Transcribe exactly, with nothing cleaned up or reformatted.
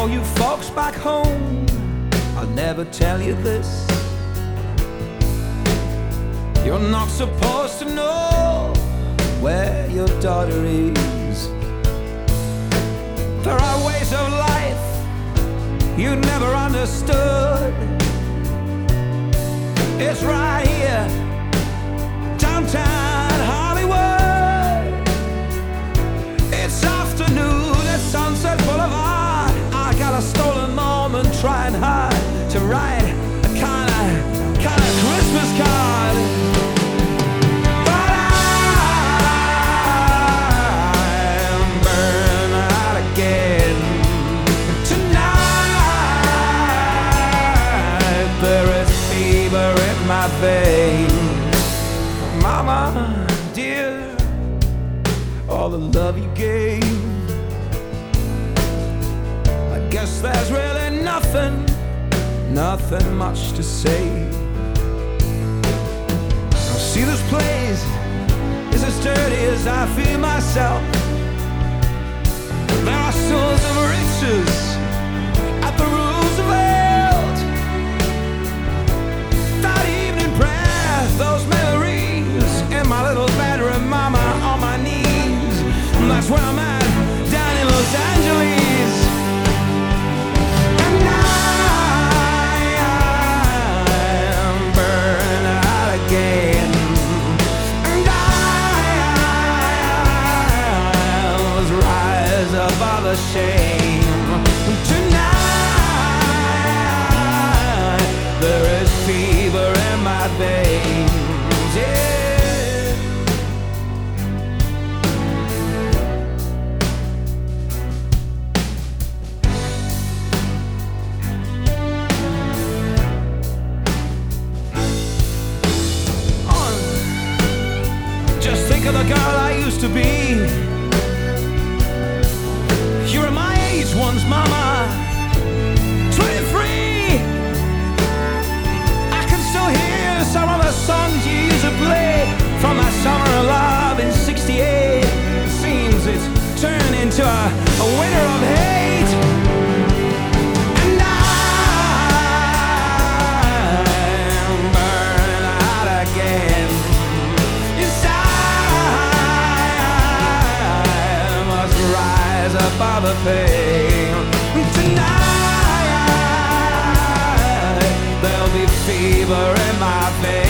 all you folks back home, I'll never tell you this. You're not supposed to know where your daughter is. There are ways of life you never understood. It's right here, downtown Hollywood. It's afternoon at Sunset Boulevard. I got a stolen moment trying hard to write a kind of, kind of Christmas card. But I'm burning out again. Tonight there is fever in my veins. Mama, dear, all the love you gave, I guess there's really nothing, nothing much to say. Now see, this place is as dirty as I feel myself. There are souls of riches at the Roosevelt. That evening prayer, those memories in my little bedroom, mama, on my knees. That's where I'm at, down in Los Angeles. And I'm burning out again. And I'll rise above the shame. Tonight there is fever in my veins. Yeah. Just think of the girl I used to be. You were my age once, mama. twenty-three. I can still hear some of the songs you used to play from my summer of love in sixty-eight. Seems it's turned into a, a winter of hate. And I'm burning out again. Rise above the pain. Tonight there'll be fever in my veins.